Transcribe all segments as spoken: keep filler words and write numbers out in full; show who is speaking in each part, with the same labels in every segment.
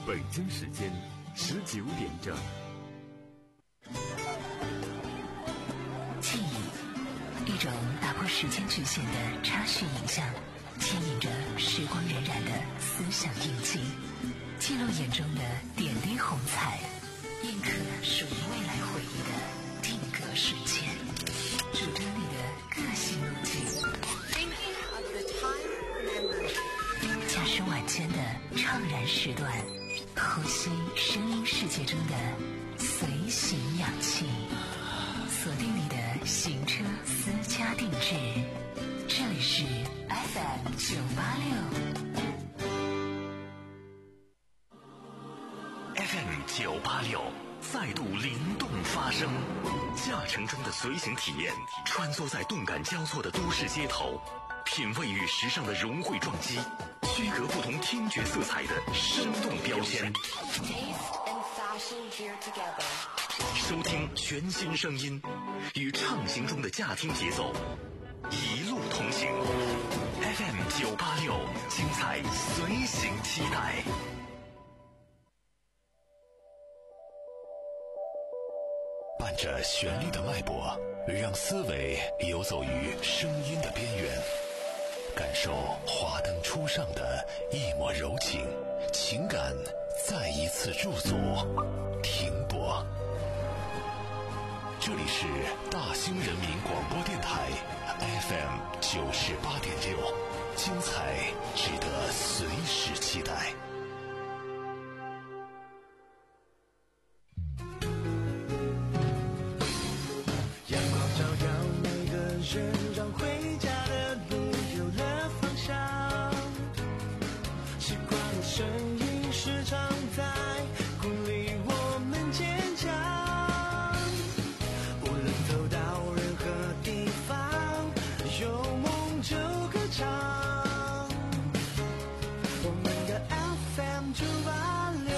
Speaker 1: 北京时间十九点整。
Speaker 2: 记忆，一种打破时间局限的插叙影像，牵引着时光荏苒的思想印记，记录眼中的点滴红彩，印刻属于未来回忆的定格瞬间，主张你的个性路径。驾驶晚间的怅然时段，呼吸声音世界中的随行氧气，锁定你的行车私家定制。这里是 F M 九八六
Speaker 3: F M 九八六再度灵动发声，驾乘中的随行体验，穿梭在动感交错的都市街头，品味与时尚的融汇撞击，区隔不同听觉色彩的生动标签，收听全新声音，与畅行中的驾听节奏一路同行。 F M 九八六，精彩随行期待。伴着旋律的脉搏，让思维游走于声音的边缘，感受华灯初上的一抹柔情，情感再一次入组，停泊。这里是大兴人民广播电台 F M 九十八点六，精彩值得随时期待。
Speaker 4: 阳光照耀每个人，让回家的路有了方向。习惯的声音时常在鼓励我们坚强。无论走到任何地方，有梦就歌唱。我们的 F M 九八六。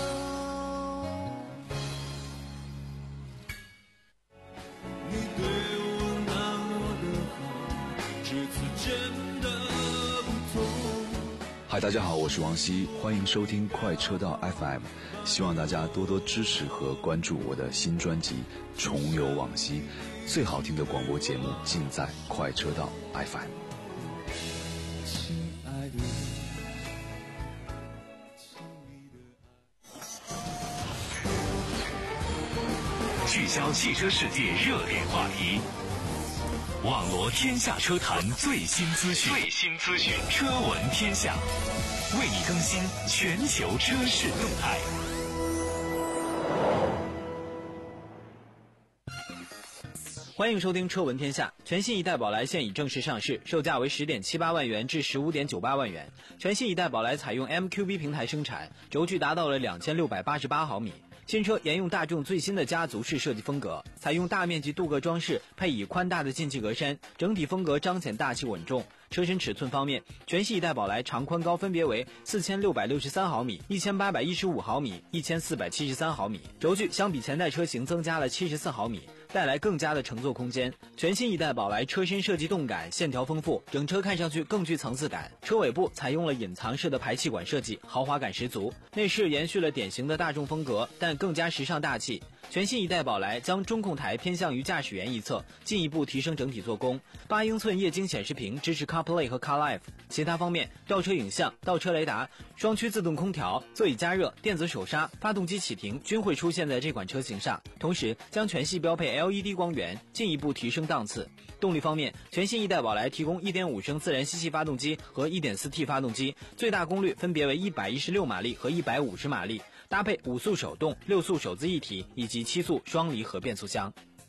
Speaker 4: 你对我那么的好，这次真的不同。
Speaker 5: 嗨，大家好，我是王希，欢迎收听快车道 F M， 希望大家多多支持和关注我的新专辑《重游往昔》，最好听的广播节目尽在快车道 F M。
Speaker 4: 亲爱的，
Speaker 3: 聚焦汽车世界热点话题，网罗天下车坛最新资讯，最新资讯，车闻天下，为你更新全球车市动态。
Speaker 6: 欢迎收听车闻天下。全新一代宝来现已正式上市，售价为 十点七八万元至 十五点九八万元。全新一代宝来采用 M Q B 平台生产，轴距达到了两千六百八十八毫米。新车沿用大众最新的家族式设计风格，采用大面积镀铬装饰，配以宽大的进气格栅，整体风格彰显大气稳重。车身尺寸方面，全新一代宝来长宽高分别为四千六百六十三毫米、一千八百一十五毫米、一千四百七十三毫米，轴距相比前代车型增加了七十四毫米，带来更加的乘坐空间。全新一代宝来车身设计动感，线条丰富，整车看上去更具层次感。车尾部采用了隐藏式的排气管设计，豪华感十足。内饰延续了典型的大众风格，但更加时尚大气。全新一代宝来将中控台偏向于驾驶员一侧，进一步提升整体做工。八英寸液晶显示屏支持 CarPlay 和 CarLife。其他方面，倒车影像、倒车雷达、双区自动空调、座椅加热、电子手刹、发动机启停均会出现在这款车型上，同时将全系标配 L E D 光源，进一步提升档次。动力方面，全新一代宝来提供 一点五升自然吸气发动机和 一点四 T 发动机，最大功率分别为一百一十六马力和一百五十马力，搭配五速手动、六速手自一体以及七速双离合变速箱。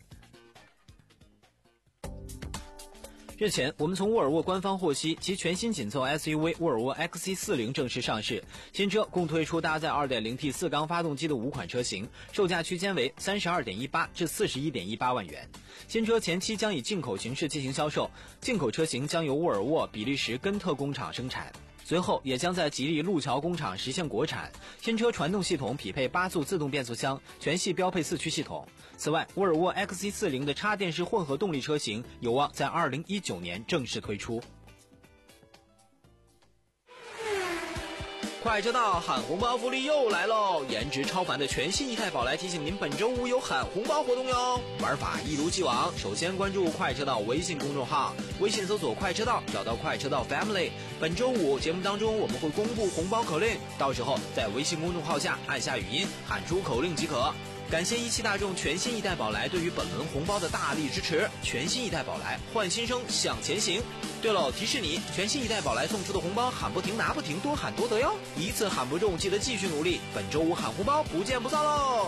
Speaker 6: 日前，我们从沃尔沃官方获悉，其全新紧凑 S U V 沃尔沃 X C 四十 正式上市。新车共推出搭载 二点零 T 四缸发动机的五款车型，售价区间为 三十二点一八 至 四十一点一八万元。新车前期将以进口形式进行销售，进口车型将由沃尔沃比利时根特工厂生产。随后也将在吉利路桥工厂实现国产。新车传动系统匹配八速自动变速箱，全系标配四驱系统。此外，沃尔沃 X C 四十 的插电式混合动力车型有望在二零一九年正式推出。 快车道喊红包福利又来喽！颜值超凡的全新一代宝来提醒您，本周五有喊红包活动哟。玩法一如既往，首先关注快车道微信公众号，微信搜索快车道，找到快车道 Family。本周五节目当中我们会公布红包口令，到时候在微信公众号下按下语音喊出口令即可。感谢一汽大众全新一代宝来对于本轮红包的大力支持，全新一代宝来换新生向前行。对了，提示你，全新一代宝来送出的红包喊不停拿不停，多喊多得哟，一次喊不中记得继续努力，本周五喊红包不见不散喽。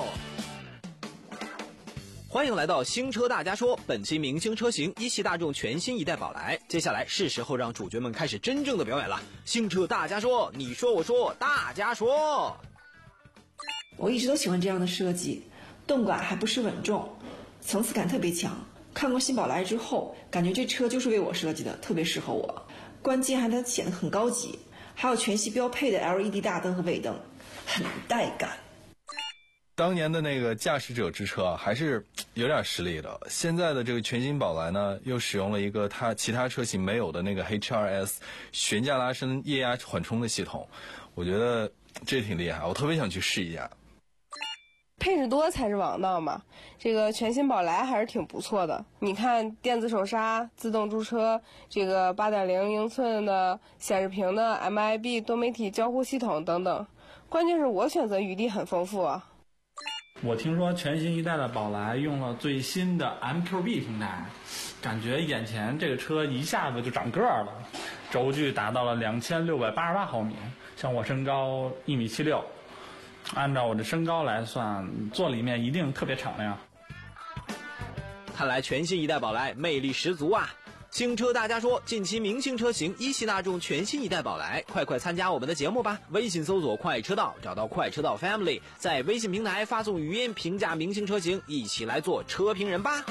Speaker 6: 欢迎来到新车大家说，本期明星车型一汽大众全新一代宝来，接下来是时候让主角们开始真正的表演了。新车大家说，你说我说大家说。
Speaker 7: 我一直都喜欢这样的设计，动感还不失稳重，层次感特别强。看过新宝来之后，感觉这车就是为我设计的，特别适合我。关键还它显得很高级，还有全系标配的 L E D 大灯和尾灯，很带感。
Speaker 8: 当年的那个驾驶者之车啊，还是有点实力的。现在的这个全新宝来呢，又使用了一个它其他车型没有的那个 H R S 悬架拉伸液压缓冲的系统，我觉得这挺厉害，我特别想去试一下。
Speaker 9: 配置多才是王道嘛，这个全新宝来还是挺不错的。你看电子手刹、自动驻车，这个 八点零 英寸的显示屏的 M I B 多媒体交互系统等等，关键是我选择余地很丰富啊。
Speaker 10: 我听说全新一代的宝来用了最新的 M Q B 平台，感觉眼前这个车一下子就长个儿了，轴距达到了两千六百八十八毫米，像我身高一米七六。按照我的身高来算，坐里面一定特别敞亮。
Speaker 6: 看来全新一代宝来魅力十足啊！新车大家说，近期明星车型一汽大众全新一代宝来，快快参加我们的节目吧！微信搜索快车道，找到快车道 Family， 在微信平台发送语音评价明星车型，一起来做车评人吧！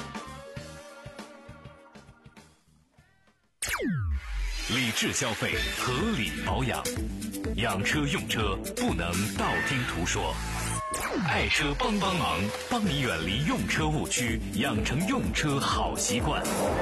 Speaker 3: 理智消费，合理保养，养车用车不能道听途说。爱车帮帮忙，帮你远离用车误区，养成用车好习惯。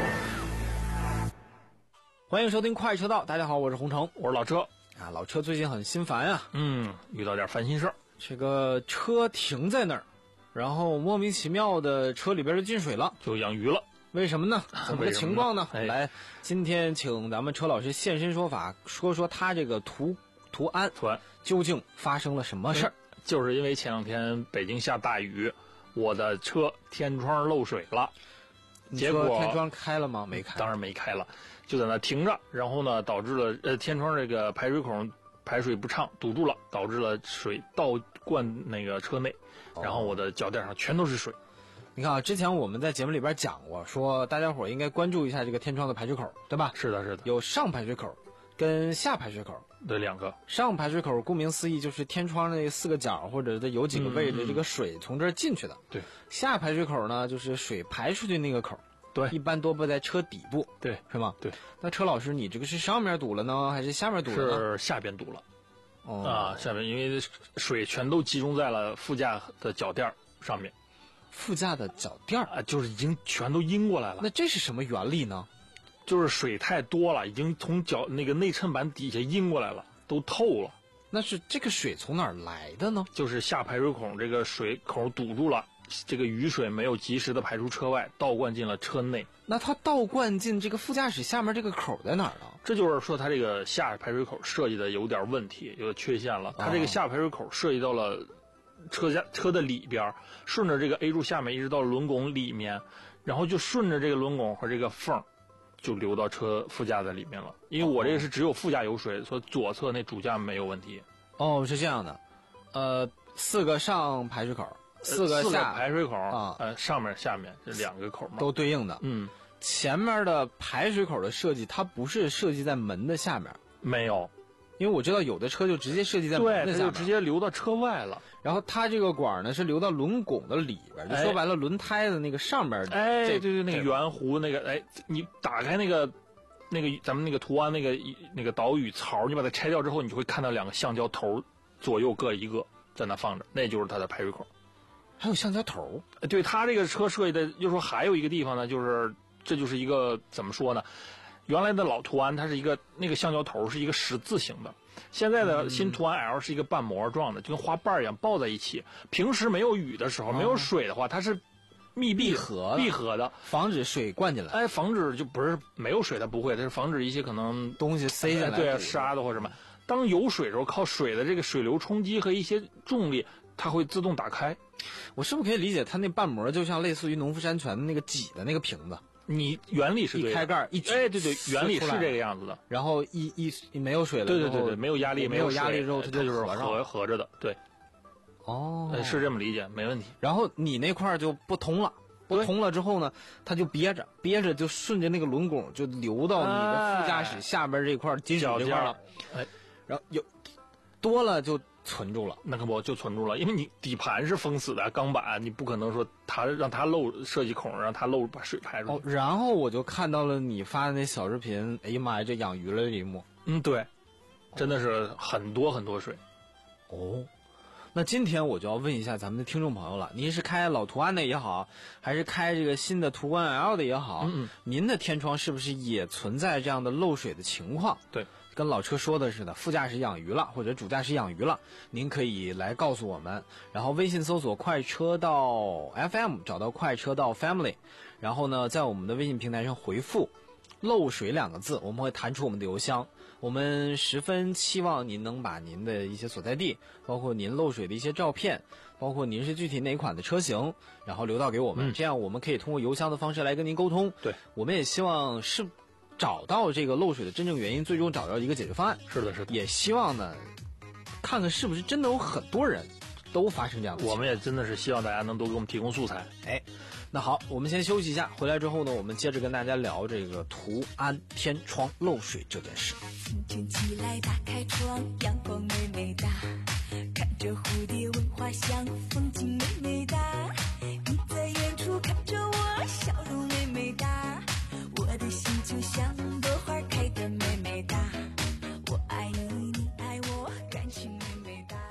Speaker 6: 欢迎收听快车道，大家好，我是洪城，
Speaker 10: 我是老车
Speaker 6: 啊。老车最近很心烦啊，
Speaker 10: 嗯，遇到点烦心事儿。
Speaker 6: 这个车停在那儿，然后莫名其妙的车里边就进水了，
Speaker 10: 就养鱼了。
Speaker 6: 为什么呢？怎么个情况呢？
Speaker 10: 哎、
Speaker 6: 来，今天请咱们车老师现身说法，说说他这个图图案
Speaker 10: 图案
Speaker 6: 究竟发生了什么事儿、
Speaker 10: 嗯？就是因为前两天北京下大雨，我的车天窗漏水了。结果
Speaker 6: 天窗开了吗？没开，
Speaker 10: 当然没开了，就在那停着，然后呢，导致了呃天窗这个排水孔排水不畅，堵住了，导致了水倒灌那个车内，然后我的脚垫上全都是水。
Speaker 6: 你看啊，之前我们在节目里边讲过，说大家伙应该关注一下这个天窗的排水口，对吧？
Speaker 10: 是的，是的，
Speaker 6: 有上排水口跟下排水口，
Speaker 10: 对，两个。
Speaker 6: 上排水口顾名思义就是天窗那四个角或者有几个位置，这个水从这儿进去的。
Speaker 10: 对、嗯。
Speaker 6: 下排水口呢，就是水排出去那个口。
Speaker 10: 对，
Speaker 6: 一般多不在车底部。
Speaker 10: 对，
Speaker 6: 是吗？
Speaker 10: 对。
Speaker 6: 那车老师，你这个是上面堵了呢，还是下面堵了
Speaker 10: 呢？是下边堵了。
Speaker 6: 哦。
Speaker 10: 啊，下边因为水全都集中在了副驾的脚垫上面。
Speaker 6: 副驾的脚垫
Speaker 10: 啊，就是已经全都阴过来了。
Speaker 6: 那这是什么原理呢？
Speaker 10: 就是水太多了，已经从脚那个内衬板底下阴过来了，都透了。
Speaker 6: 那是这个水从哪儿来的呢？
Speaker 10: 就是下排水孔这个水口堵住了，这个雨水没有及时的排出车外，倒灌进了车内。
Speaker 6: 那它倒灌进这个副驾驶下面这个口在哪儿呢？
Speaker 10: 这就是说它这个下排水口设计的有点问题，有缺陷了。它这个下排水口涉及到了车架车的里边，顺着这个 A 柱下面一直到轮拱里面，然后就顺着这个轮拱和这个缝就流到车副驾的里面了。因为我这个是只有副驾有水，所以左侧那主驾没有问题。
Speaker 6: 哦，是这样的，呃，四个上排水口，四个下
Speaker 10: 排水口
Speaker 6: 啊，
Speaker 10: 呃，上面下面这两个口嘛，
Speaker 6: 都对应的。
Speaker 10: 嗯，
Speaker 6: 前面的排水口的设计，它不是设计在门的下面，
Speaker 10: 没有。
Speaker 6: 因为我知道有的车就直接设计在门的下面，
Speaker 10: 对，它就直接流到车外了。
Speaker 6: 然后它这个管呢是流到轮拱的里边，就说白了，轮胎的那个上面。
Speaker 10: 哎，对对，那个圆弧那个，哎，你打开那个那个咱们那个图案那个那个导语槽，你把它拆掉之后，你就会看到两个橡胶头，左右各一个在那放着，那就是它的排水口。
Speaker 6: 还有橡胶头？
Speaker 10: 对，它这个车设计的，就说还有一个地方呢，就是这就是一个怎么说呢？原来的老途安，它是一个那个橡胶头是一个十字形的， 现在的新途安 L 是一个瓣膜状的，就跟花瓣一样抱在一起。平时没有雨的时候，没有水的话，它是密闭
Speaker 6: 合
Speaker 10: 闭合的，
Speaker 6: 防止水灌进来。
Speaker 10: 哎，防止就不是没有水它不会，它是防止一些可能
Speaker 6: 东西塞进来，
Speaker 10: 哎、对沙的或者什么。当有水的时候，靠水的这个水流冲击和一些重力，它会自动打开。
Speaker 6: 我是不是可以理解它那瓣膜就像类似于农夫山泉的那个挤的那个瓶子？
Speaker 10: 你原理是对的，
Speaker 6: 一开盖一举，
Speaker 10: 哎，对对，原理是这个样子的。
Speaker 6: 然后一一没有水了，
Speaker 10: 对对对对，没有压力，
Speaker 6: 没有压力之后，
Speaker 10: 它就是
Speaker 6: 合
Speaker 10: 合合着的，对。
Speaker 6: 哦，
Speaker 10: 是这么理解，没问题。
Speaker 6: 然后你那块就不通了。不通了之后呢，它就憋着，憋着就顺着那个轮拱就流到你的副驾驶下边这块金属这块了。
Speaker 10: 哎，
Speaker 6: 然后有多了就存住了，
Speaker 10: 那可不就存住了？因为你底盘是封死的钢板，你不可能说它让它漏设计孔，让它漏把水排出去。
Speaker 6: 哦，然后我就看到了你发的那小视频，哎呀妈呀，这养鱼了这一幕。
Speaker 10: 嗯，对，真的是很多很多水。
Speaker 6: 哦。那今天我就要问一下咱们的听众朋友了，您是开老途安的也好，还是开这个新的途观 L 的也好，
Speaker 10: 嗯嗯，
Speaker 6: 您的天窗是不是也存在这样的漏水的情况？
Speaker 10: 对，
Speaker 6: 跟老车说的似的，副驾驶养鱼了，或者主驾驶养鱼了，您可以来告诉我们，然后微信搜索快车道 F M， 找到快车道 Family， 然后呢，在我们的微信平台上回复漏水两个字，我们会弹出我们的邮箱。我们十分期望您能把您的一些所在地，包括您漏水的一些照片，包括您是具体哪款的车型，然后留到给我们，
Speaker 10: 嗯、
Speaker 6: 这样我们可以通过邮箱的方式来跟您沟通。
Speaker 10: 对，
Speaker 6: 我们也希望是找到这个漏水的真正原因，最终找到一个解决方案。
Speaker 10: 是的，是的。
Speaker 6: 也希望呢，看看是不是真的有很多人都发生这样的情况。
Speaker 10: 我们也真的是希望大家能多给我们提供素材。
Speaker 6: 哎。那好，我们先休息一下，回来之后呢，我们接着跟大家聊这个途安天窗漏水这件事。
Speaker 11: 晨起来打开窗，阳光美美哒，看着蝴蝶闻花香，风景美美哒。你在远处看着我，笑容美美哒，我的心就像朵花开得美美哒。我爱你，你爱我，感情美美哒。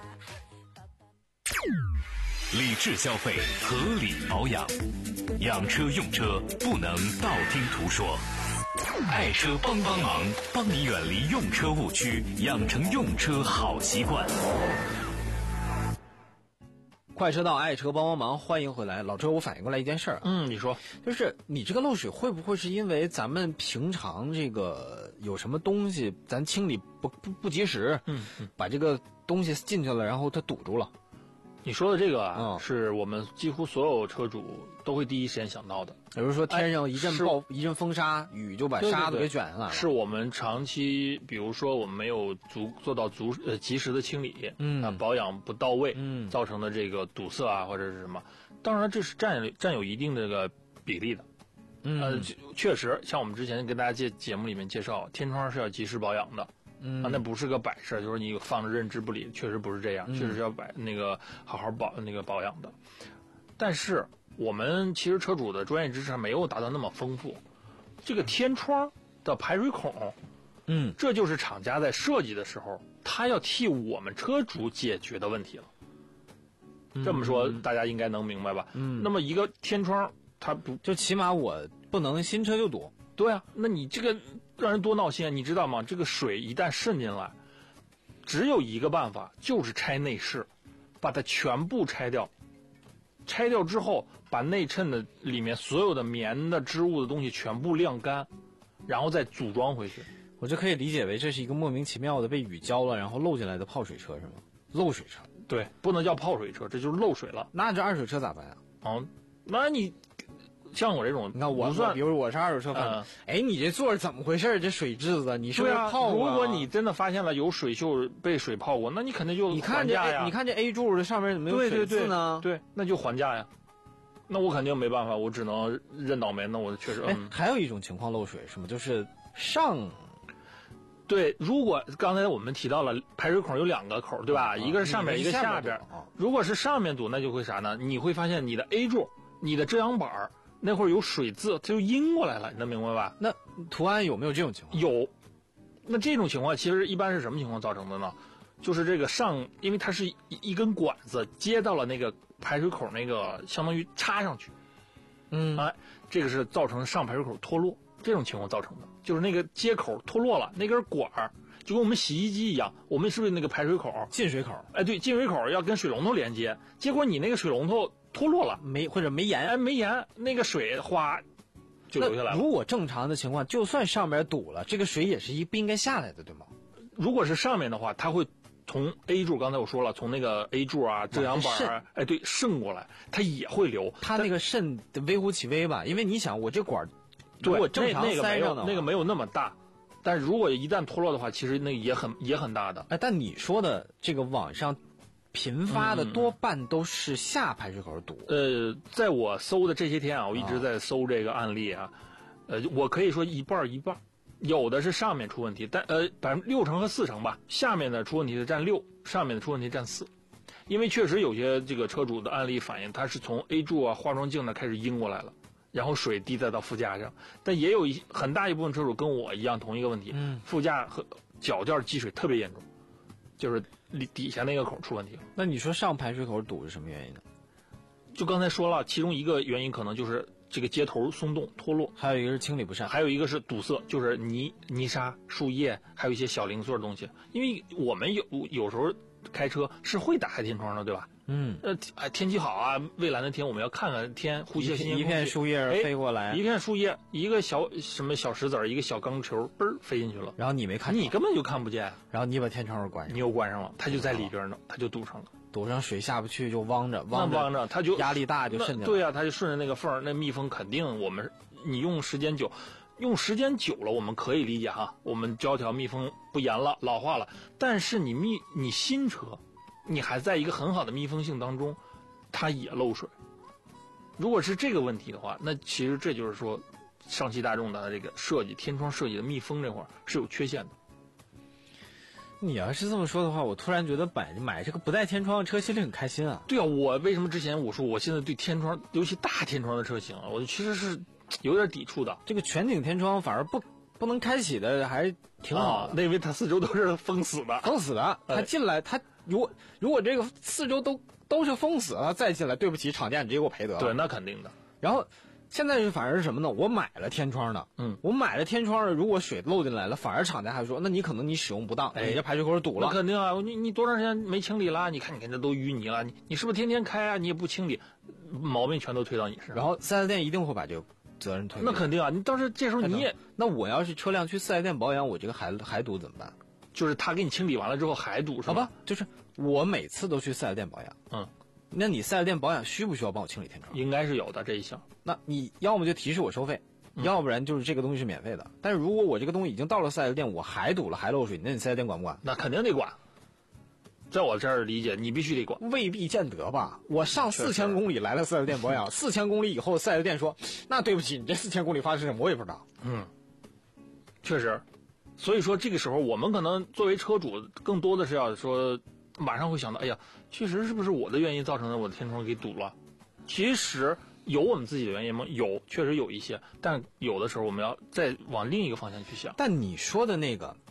Speaker 3: 理智消费，合理保养，养车用车不能道听途说。爱车帮帮忙，帮你远离用车误区，养成用车好习惯。
Speaker 6: 快车道爱车帮帮忙，欢迎回来。老车，我反应过来一件事儿、啊，
Speaker 10: 嗯，你说，
Speaker 6: 就是你这个漏水会不会是因为咱们平常这个有什么东西咱清理不不不及时，
Speaker 10: 嗯嗯，
Speaker 6: 把这个东西进去了，然后它堵住了？
Speaker 10: 你说的这个啊，
Speaker 6: 嗯、
Speaker 10: 是我们几乎所有车主都会第一时间想到的。
Speaker 6: 比如说天上一阵暴、
Speaker 10: 哎、
Speaker 6: 一阵风沙，雨就把沙子给卷下来了。
Speaker 10: 是我们长期，比如说我们没有足做到足呃及时的清理，
Speaker 6: 嗯，
Speaker 10: 啊保养不到位，
Speaker 6: 嗯，
Speaker 10: 造成的这个堵塞啊或者是什么，当然这是占有占有一定的这个比例的。
Speaker 6: 嗯，
Speaker 10: 呃，确实，像我们之前跟大家介节目里面介绍，天窗是要及时保养的。
Speaker 6: 嗯
Speaker 10: 啊，那不是个摆设，就是你放着认知不理，确实不是这样，
Speaker 6: 嗯、
Speaker 10: 确实是要摆那个好好保那个保养的。但是我们其实车主的专业知识没有达到那么丰富，这个天窗的排水孔，
Speaker 6: 嗯，
Speaker 10: 这就是厂家在设计的时候，他要替我们车主解决的问题了。
Speaker 6: 嗯、
Speaker 10: 这么说大家应该能明白吧？
Speaker 6: 嗯，
Speaker 10: 那么一个天窗，它不
Speaker 6: 就起码我不能新车就堵。
Speaker 10: 对啊，那你这个让人多闹心，你知道吗？这个水一旦渗进来，只有一个办法，就是拆内饰，把它全部拆掉。拆掉之后，把内衬的里面所有的棉的织物的东西全部晾干，然后再组装回去。
Speaker 6: 我就可以理解为这是一个莫名其妙的被雨浇了，然后漏进来的泡水车是吗？漏水车？
Speaker 10: 对，不能叫泡水车，这就是漏水了。
Speaker 6: 那这二手车咋办呀？
Speaker 10: 哦，那你。像我这种，
Speaker 6: 你看我算，比如我是二手车贩子，哎、嗯，你这座怎么回事？这水渍子，你是不是泡过、
Speaker 10: 啊？如果你真的发现了有水锈被水泡过，那你肯定就
Speaker 6: 你看这 A， 你看这 A 柱的上面怎么有水渍呢？
Speaker 10: 对对对，对，那就还价呀。那我肯定没办法，我只能认倒霉。那我确实，
Speaker 6: 哎、
Speaker 10: 嗯，
Speaker 6: 还有一种情况漏水什么，就是上。
Speaker 10: 对，如果刚才我们提到了排水孔有两个口，对吧？啊、一个是上面，一个下边。
Speaker 6: 啊、
Speaker 10: 如果是上面堵，那就会啥呢？你会发现你的 A 柱、你的遮阳板。那会儿有水渍，它就阴过来了，你能明白吧？
Speaker 6: 那途安有没有这种情况？
Speaker 10: 有。那这种情况其实一般是什么情况造成的呢？就是这个上，因为它是一一根管子接到了那个排水口那个，相当于插上去。
Speaker 6: 嗯，
Speaker 10: 哎，这个是造成上排水口脱落这种情况造成的，就是那个接口脱落了，那根管儿就跟我们洗衣机一样，我们是不是那个排水口
Speaker 6: 进水口？
Speaker 10: 哎，对，进水口要跟水龙头连接，结果你那个水龙头脱落了，
Speaker 6: 没或者没严，
Speaker 10: 哎，没严，那个水哗就流下来了。
Speaker 6: 如果正常的情况，就算上面堵了，这个水也是一不应该下来的，对吗？
Speaker 10: 如果是上面的话，它会从 A 柱，刚才我说了，从那个 A 柱啊、遮阳板啊，哎，对，渗过来，它也会流。
Speaker 6: 它那个渗微乎其微吧，因为你想，我这管如
Speaker 10: 对
Speaker 6: 果正常
Speaker 10: 那个没有
Speaker 6: 塞上的
Speaker 10: 那个没有那么大，但如果一旦脱落的话，其实那也很也很大的。
Speaker 6: 哎，但你说的这个网上频发的多半都是下排水口堵。
Speaker 10: 呃，在我搜的这些天啊，我一直在搜这个案例啊，呃，我可以说一半儿一半儿。有的是上面出问题，但呃百分之六成和四成吧，下面的出问题的占六，上面的出问题占四，因为确实有些这个车主的案例反映，他是从 A 柱啊化妆镜那开始阴过来了，然后水滴再到副驾上，但也有一很大一部分车主跟我一样同一个问题，
Speaker 6: 嗯，
Speaker 10: 副驾和脚垫积水特别严重，就是底下那个口出问题了。
Speaker 6: 那你说上排水口堵是什么原因呢？
Speaker 10: 就刚才说了，其中一个原因可能就是这个接头松动脱落，
Speaker 6: 还有一个是清理不善，
Speaker 10: 还有一个是堵塞，就是泥泥沙、树叶，还有一些小零碎的东西。因为我们有有时候开车是会打开天窗的，对吧？
Speaker 6: 嗯，
Speaker 10: 呃，哎，天气好啊，蔚蓝的天，我们要看看天，呼吸新鲜空气。
Speaker 6: 一片树叶飞过来，
Speaker 10: 一片树叶，一个小什么小石子儿，一个小钢球，嘣儿飞进去了。
Speaker 6: 然后你没看，
Speaker 10: 你根本就看不见。
Speaker 6: 然后你把天窗又关上，
Speaker 10: 你又关上了，它就在里边呢，它就堵上了。
Speaker 6: 堵上水下不去就汪着，汪
Speaker 10: 着，汪着，它就
Speaker 6: 压力大就渗进来。
Speaker 10: 对啊，它就顺着那个缝儿，那密封肯定我们你用时间久，用时间久了我们可以理解哈，我们胶条密封不严了，老化了。但是你密你新车，你还在一个很好的密封性当中，它也漏水。如果是这个问题的话，那其实这就是说，上汽大众的这个设计天窗设计的密封这块是有缺陷的。
Speaker 6: 你要是这么说的话，我突然觉得买买这个不带天窗的车心里很开心啊。
Speaker 10: 对啊，我为什么之前我说我现在对天窗，尤其大天窗的车型啊，我其实是有点抵触的。
Speaker 6: 这个全景天窗反而不不能开启的，还挺好的。
Speaker 10: 那因为它四周都是封死的，
Speaker 6: 封死的。它进来，它如果如果这个四周都都是封死了，再进来，对不起，厂家你直接给我赔得了。
Speaker 10: 对，那肯定的。
Speaker 6: 然后。现在是反而是什么呢？我买了天窗的，
Speaker 10: 嗯，
Speaker 6: 我买了天窗的，如果水漏进来了，反而厂家还说，那你可能你使用不当，
Speaker 10: 哎，
Speaker 6: 你这排水口堵了。
Speaker 10: 那肯定啊，你你多长时间没清理了？你看你看这都淤泥了，你你是不是天天开啊？你也不清理，毛病全都推到你身上。
Speaker 6: 然后四 S 店一定会把这个责任推给你。
Speaker 10: 那肯定啊，你当时这时候你也，
Speaker 6: 那我要是车辆去四 S 店保养，我这个还还堵怎么办？
Speaker 10: 就是他给你清理完了之后还堵是吧？
Speaker 6: 好吧，就是我每次都去四 S 店保养，
Speaker 10: 嗯。
Speaker 6: 那你四 S 店保养需不需要帮我清理天窗？
Speaker 10: 应该是有的这一项。
Speaker 6: 那你要么就提示我收费，嗯、要不然就是这个东西是免费的。但是如果我这个东西已经到了四 S 店，我还堵了还漏水，那你四 S 店管不管？
Speaker 10: 那肯定得管。在我这儿理解，你必须得管。
Speaker 6: 未必见得吧？我上四千公里来了四 S 店保养，四千公里以后四 S 店说，那对不起，你这四千公里发生什么我也不知道。
Speaker 10: 嗯，确实。所以说这个时候我们可能作为车主，更多的是要说。马上会想到，哎呀，确实是不是我的原因造成的我的天窗给堵了？其实有我们自己的原因吗？有，确实有一些，但有的时候我们要再往另一个方向去想。
Speaker 6: 但你说的那个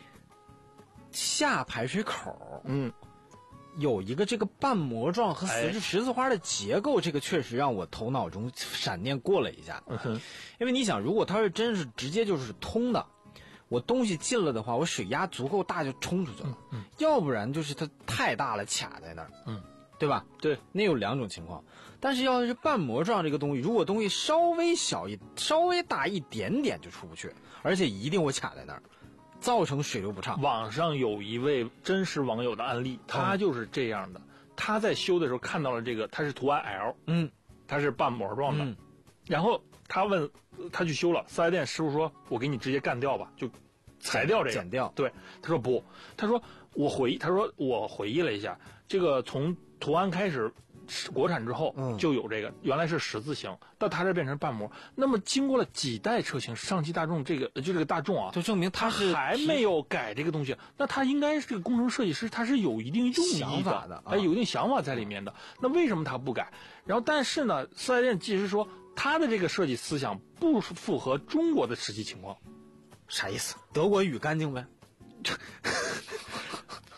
Speaker 6: 下排水口，
Speaker 10: 嗯，
Speaker 6: 有一个这个半膜状和
Speaker 10: 哎
Speaker 6: 十十字花的结构，这个确实让我头脑中闪电过了一下。
Speaker 10: 嗯、
Speaker 6: 因为你想，如果它是真是直接就是通的。我东西进了的话，我水压足够大就冲出去了，
Speaker 10: 嗯嗯、
Speaker 6: 要不然就是它太大了卡在那儿，
Speaker 10: 嗯，
Speaker 6: 对吧？
Speaker 10: 对，
Speaker 6: 那有两种情况。但是要是半膜状这个东西，如果东西稍微小一、稍微大一点点就出不去，而且一定会卡在那儿，造成水流不畅。
Speaker 10: 网上有一位真实网友的案例，他就是这样的。嗯、他在修的时候看到了这个，它是图案 L，
Speaker 6: 嗯，
Speaker 10: 它是半膜状的，
Speaker 6: 嗯、
Speaker 10: 然后。他问他去修了，四 S 店师傅说：“我给你直接干掉吧，就裁掉这个。”
Speaker 6: 剪掉。
Speaker 10: 对，他说不，他说我回忆，他说我回忆了一下，这个从图案开始，国产之后就有这个，嗯、原来是十字形，到他这变成半膜。那么经过了几代车型，上汽大众这个就这个大众啊，
Speaker 6: 就证明他是
Speaker 10: 还没有改这个东西，那他应该是这个工程设计师，他是有一定用意
Speaker 6: 想法的，啊、
Speaker 10: 哎，有一定想法在里面的。那为什么他不改？然后但是呢，四 S 店即使说。他的这个设计思想不符合中国的实际情况，
Speaker 6: 啥意思？德国语干净呗？
Speaker 10: 就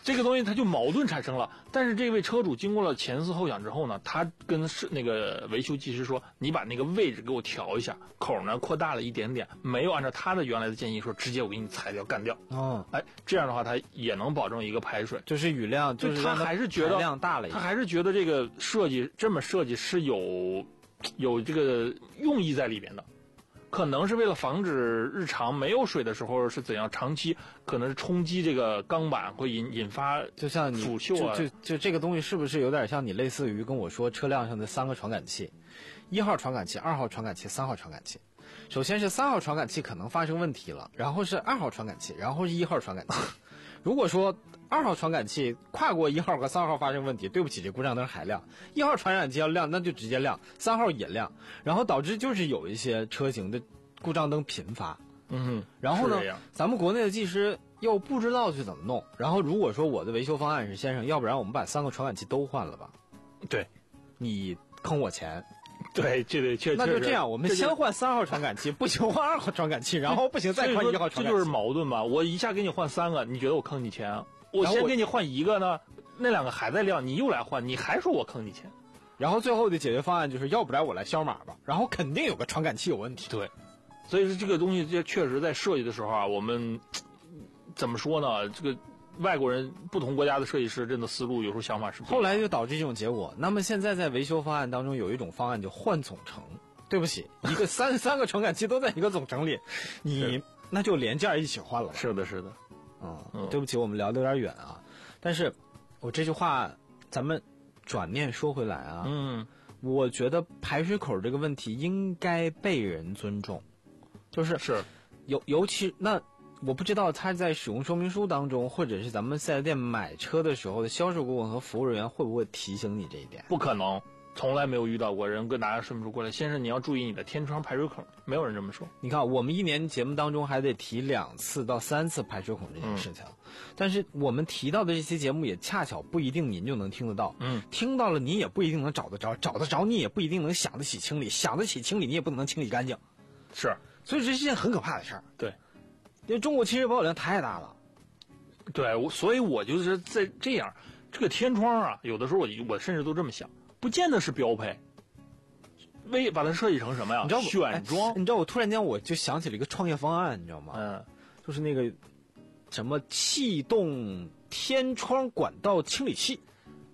Speaker 10: 这个东西它就矛盾产生了。但是这位车主经过了前思后想之后呢，他跟是那个维修技师说，你把那个位置给我调一下，口呢扩大了一点点，没有按照他的原来的建议说，直接我给你裁掉干掉。
Speaker 6: 哦，
Speaker 10: 哎，这样的话它也能保证一个排水，
Speaker 6: 就是雨量，就是
Speaker 10: 他还是觉得
Speaker 6: 量大了一点，
Speaker 10: 他还是觉得这个设计这么设计是有有这个用意在里边的。可能是为了防止日常没有水的时候是怎样，长期可能是冲击这个钢板会引引发，
Speaker 6: 就像你
Speaker 10: 腐朽啊，
Speaker 6: 就就就这个东西是不是有点像你类似于跟我说车辆上的三个传感器，一号传感器、二号传感器、三号传感器。首先是三号传感器可能发生问题了，然后是二号传感器，然后是一号传感器。如果说二号传感器跨过一号和三号发生问题，对不起，这故障灯还亮。一号传感器要亮，那就直接亮，三号也亮，然后导致就是有一些车型的故障灯频发。
Speaker 10: 嗯，
Speaker 6: 然后呢，咱们国内的技师又不知道去怎么弄。然后如果说我的维修方案是，先生，要不然我们把三个传感器都换了吧？
Speaker 10: 对，
Speaker 6: 你坑我钱。
Speaker 10: 对，这个确
Speaker 6: 那就这样，我们先换三号传感器，不行换二号传感器，然后不行再换一号传感器。
Speaker 10: 这就是矛盾吧？我一下给你换三个，你觉得我坑你钱？我先给你换一个呢，那两个还在亮，你又来换，你还说我坑你钱。
Speaker 6: 然后最后的解决方案就是，要不然我来消码吧，然后肯定有个传感器有问题。
Speaker 10: 对，所以说这个东西这确实在设计的时候啊，我们怎么说呢？这个外国人不同国家的设计师真的思路有时候想法是不一样的。
Speaker 6: 后来就导致这种结果。那么现在在维修方案当中有一种方案叫换总成。对不起，一个三三个传感器都在一个总成里，你那就连件一起换了吧。
Speaker 10: 是的，是的。
Speaker 6: 嗯，嗯对不起，我们聊得有点远啊。但是我这句话咱们转念说回来啊，
Speaker 10: 嗯，
Speaker 6: 我觉得排水口这个问题应该被人尊重，就是
Speaker 10: 是
Speaker 6: 尤尤其那。我不知道他在使用说明书当中，或者是咱们四 S店买车的时候的销售顾问和服务人员会不会提醒你这一点？
Speaker 10: 不可能，从来没有遇到过人跟拿着说明书过来，先生你要注意你的天窗排水孔，没有人这么说。
Speaker 6: 你看，我们一年节目当中还得提两次到三次排水孔这件事情，嗯、但是我们提到的这期节目也恰巧不一定您就能听得到，
Speaker 10: 嗯，
Speaker 6: 听到了你也不一定能找得着，找得着你也不一定能想得起清理，想得起清理你也不能清理干净，
Speaker 10: 是，
Speaker 6: 所以这是件很可怕的事儿。
Speaker 10: 对。
Speaker 6: 因为中国其实保有量太大了，
Speaker 10: 对，我所以我就是在这样，这个天窗啊，有的时候我我甚至都这么想，不见得是标配，为把它设计成什么呀？
Speaker 6: 你知道
Speaker 10: 选装、
Speaker 6: 哎，你知道我突然间我就想起了一个创业方案，你知道吗？
Speaker 10: 嗯，
Speaker 6: 就是那个什么气动天窗管道清理器。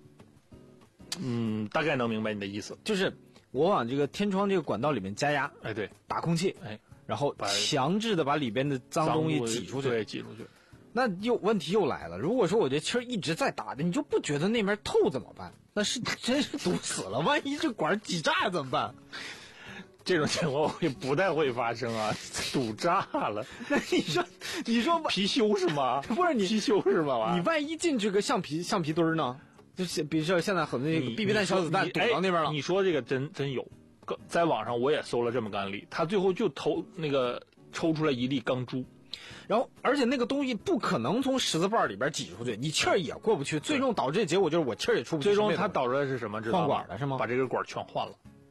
Speaker 10: 嗯，大概能明白你的意思，
Speaker 6: 就是我往这个天窗这个管道里面加压，
Speaker 10: 哎，对，
Speaker 6: 打空气，
Speaker 10: 哎。
Speaker 6: 然后强制的把里边的脏东西挤出去，
Speaker 10: 对，挤出去。
Speaker 6: 那又问题又来了，如果说我这气儿一直在打的，你就不觉得那边透怎么办？那是真是堵死了，万一这管挤炸怎么办？
Speaker 10: 这种情况会不太会发生啊，堵炸了。
Speaker 6: 那你说，你说
Speaker 10: 貔貅是吗？
Speaker 6: 不是你
Speaker 10: 貔貅是吗？
Speaker 6: 你万一进去个橡皮橡皮墩儿呢？就是比如说现在很多那个 B B 弹、小子弹堵到那边了。
Speaker 10: 你说这个真真有。在网上我也搜了这么个案例，他最后就投那个抽出来一粒钢珠，
Speaker 6: 然后而且那个东西不可能从十字瓣里边挤出去，你气儿也过不去，最终导致的结果就是我气儿也出不去。
Speaker 10: 最终他导致的是什么？知道吗？
Speaker 6: 换管了是吗？
Speaker 10: 把这个管全换了。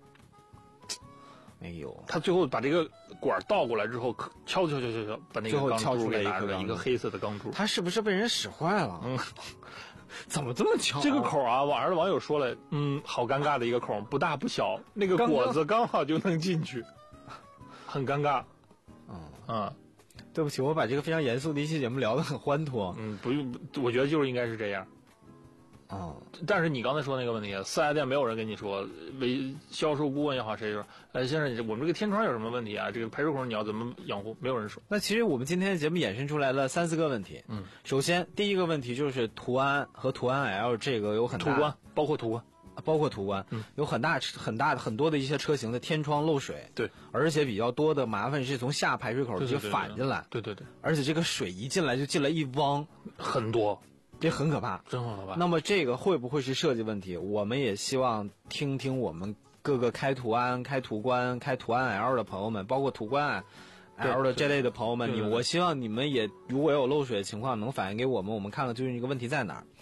Speaker 6: 哎呦，
Speaker 10: 他最后把这个管倒过来之后，敲敲敲敲敲，把那个钢珠给拿出来，一个黑色的钢珠。
Speaker 6: 他是不是被人使坏了？嗯。怎么这么巧、啊？
Speaker 10: 这个口啊，网上的网友说了，嗯，好尴尬的一个孔，不大不小，那个果子刚好就能进去，很尴尬。
Speaker 6: 嗯
Speaker 10: 嗯，
Speaker 6: 对不起，我把这个非常严肃的一期节目聊得很欢脱。
Speaker 10: 嗯，不用，我觉得就是应该是这样。
Speaker 6: 哦，
Speaker 10: 但是你刚才说那个问题，四 S 店没有人跟你说，为销售顾问也好，谁说，呃，先生，我们这个天窗有什么问题啊？这个排水孔你要怎么养护？没有人说。
Speaker 6: 那其实我们今天的节目衍生出来了三四个问题。
Speaker 10: 嗯，
Speaker 6: 首先第一个问题就是图安和图安 L 这个有很大
Speaker 10: 途观，包括途观，
Speaker 6: 包括途观，
Speaker 10: 嗯，
Speaker 6: 有很大很大的很多的一些车型的天窗漏水。
Speaker 10: 对，
Speaker 6: 而且比较多的麻烦是从下排水口直接反进来。
Speaker 10: 对对 对, 对, 对, 对。
Speaker 6: 而且这个水一进来就进来一汪，
Speaker 10: 很多。
Speaker 6: 这很可怕，
Speaker 10: 真很可怕。
Speaker 6: 那么这个会不会是设计问题？我们也希望听听我们各个开途安、开途观、开途安 L 的朋友们，包括途观 L 的这类的朋友们，你我希望你们也如果有漏水的情况，能反映给我们，我们看看究竟这个问题在哪儿。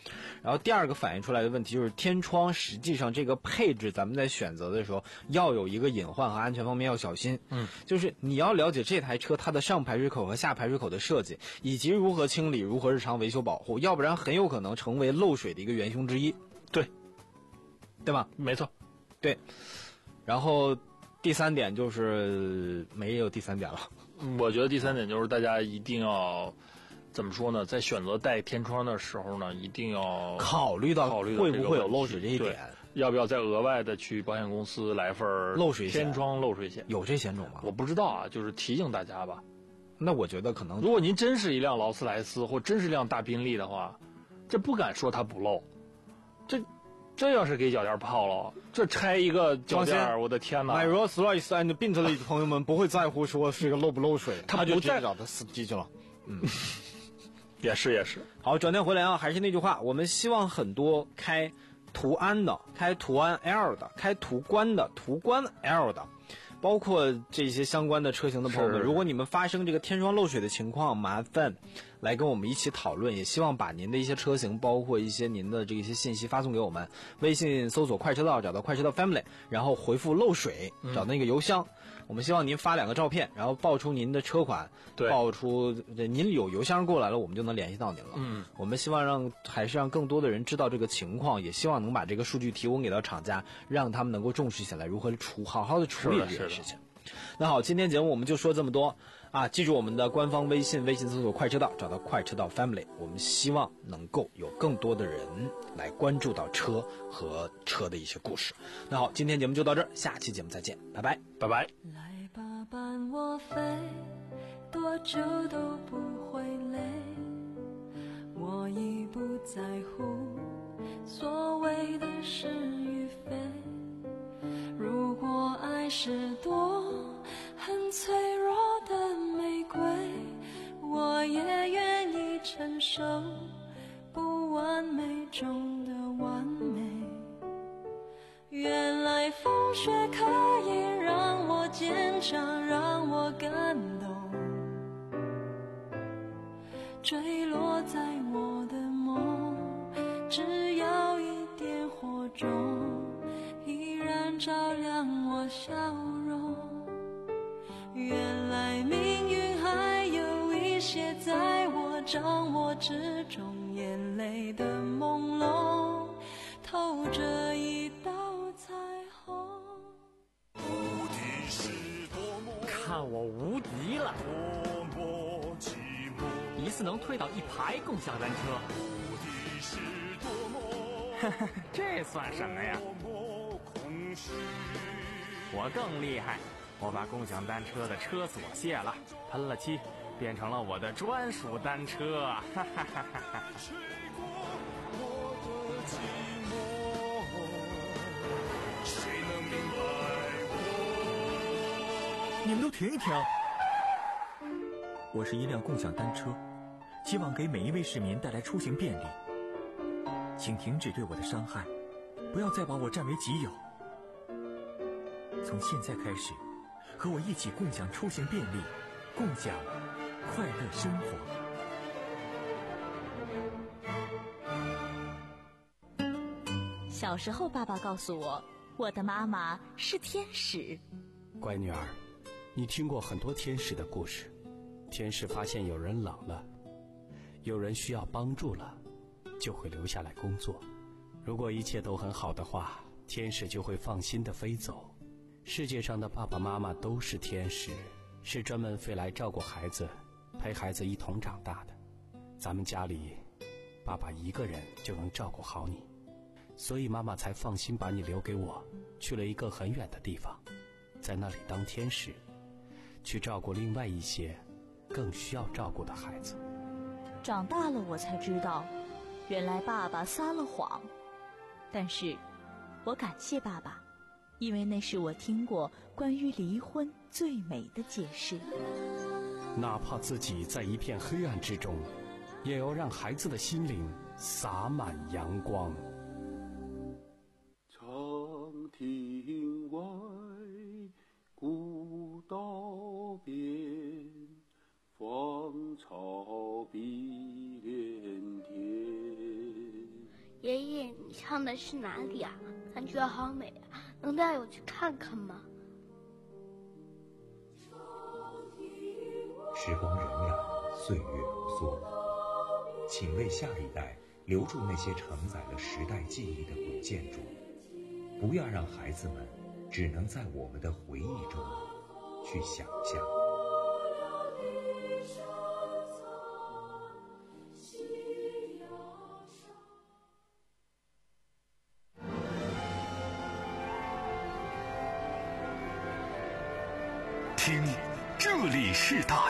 Speaker 6: 然后第二个反映出来的问题就是天窗实际上这个配置咱们在选择的时候要有一个隐患和安全方面要小心。
Speaker 10: 嗯，
Speaker 6: 就是你要了解这台车它的上排水口和下排水口的设计，以及如何清理、如何日常维修保护，要不然很有可能成为漏水的一个元凶之一。
Speaker 10: 对，
Speaker 6: 对吧？
Speaker 10: 没错，
Speaker 6: 对。然后第三点就是没有第三点了。
Speaker 10: 我觉得第三点就是大家一定要怎么说呢，在选择带天窗的时候呢，一定要
Speaker 6: 考虑到
Speaker 10: 考虑到
Speaker 6: 会不会有漏水这一点，
Speaker 10: 要不要再额外的去保险公司来份
Speaker 6: 漏水
Speaker 10: 天窗漏水险？
Speaker 6: 有这险种吗？
Speaker 10: 我不知道啊，就是提醒大家吧。
Speaker 6: 那我觉得可能，
Speaker 10: 如果您真是一辆劳斯莱斯或真是一辆大宾利的话，这不敢说它不漏，这这要是给脚垫泡了，这拆一个脚垫，我的天哪！
Speaker 6: 买 Rolls Royce and Bentley 的朋友们不会在乎说是一个漏不漏水，他就直接找他司机去了。嗯，
Speaker 10: 也是也是。
Speaker 6: 好，转天回来啊，还是那句话，我们希望很多开途安的、开途安 L 的、开途观的、途观 L 的，包括这些相关的车型的朋友们，如果你们发生这个天窗漏水的情况，麻烦来跟我们一起讨论，也希望把您的一些车型，包括一些您的这些信息发送给我们。微信搜索快车道，找到快车道 Family， 然后回复漏水，找那个邮箱。嗯，我们希望您发两个照片，然后报出您的车款，报出您有邮箱过来了，我们就能联系到您了。
Speaker 10: 嗯，
Speaker 6: 我们希望让还是让更多的人知道这个情况，也希望能把这个数据提供给到厂家，让他们能够重视起来，如何处好好的处理这件事情。那好，今天节目我们就说这么多啊！记住我们的官方微信，微信搜索快车道，找到快车道 Family。我们希望能够有更多的人来关注到车和车的一些故事。那好，今天节目就到这儿，下期节目再见，拜拜，
Speaker 10: 拜拜。
Speaker 11: 来吧，伴我飞，多久都不会累。我已不在乎所谓的是与非。如果爱是朵很脆弱的玫瑰，我也愿意承受不完美中的完美。原来风雪可以让我坚强，让我感动，坠落在我的梦，只要一点火种，依然照亮我笑容。原来命运还有一些在我掌握之中，眼泪的朦胧透着一道彩虹。
Speaker 4: 无敌是多么，
Speaker 12: 看我无敌了！
Speaker 4: 多么寂寞，
Speaker 12: 一次能推倒一排共享单车。
Speaker 4: 无敌是多么，
Speaker 12: 这算什么呀？我更厉害，我把共享单车的车锁卸了，喷了漆，变成了我的专属单车。哈哈哈哈哈！
Speaker 13: 你们都停一停！我是一辆共享单车，希望给每一位市民带来出行便利。请停止对我的伤害，不要再把我占为己有。从现在开始，和我一起共享出行便利，共享快乐生活。
Speaker 14: 小时候，爸爸告诉我，我的妈妈是天使。
Speaker 15: 乖女儿，你听过很多天使的故事。天使发现有人冷了，有人需要帮助了，就会留下来工作。如果一切都很好的话，天使就会放心地飞走。世界上的爸爸妈妈都是天使，是专门飞来照顾孩子，陪孩子一同长大的。咱们家里，爸爸一个人就能照顾好你，所以妈妈才放心把你留给我，去了一个很远的地方，在那里当天使，去照顾另外一些更需要照顾的孩子。
Speaker 14: 长大了我才知道，原来爸爸撒了谎，但是我感谢爸爸，因为那是我听过关于离婚最美的解释。
Speaker 15: 哪怕自己在一片黑暗之中，也要让孩子的心灵洒满阳光。
Speaker 16: 长亭外，古道边，芳草碧连天。
Speaker 17: 样的是哪里啊？感觉好美啊，能带我去看看吗？
Speaker 18: 时光荏苒，岁月如梭，请为下一代留住那些承载了时代记忆的古建筑，不要让孩子们只能在我们的回忆中去想象。
Speaker 3: 听，这里是大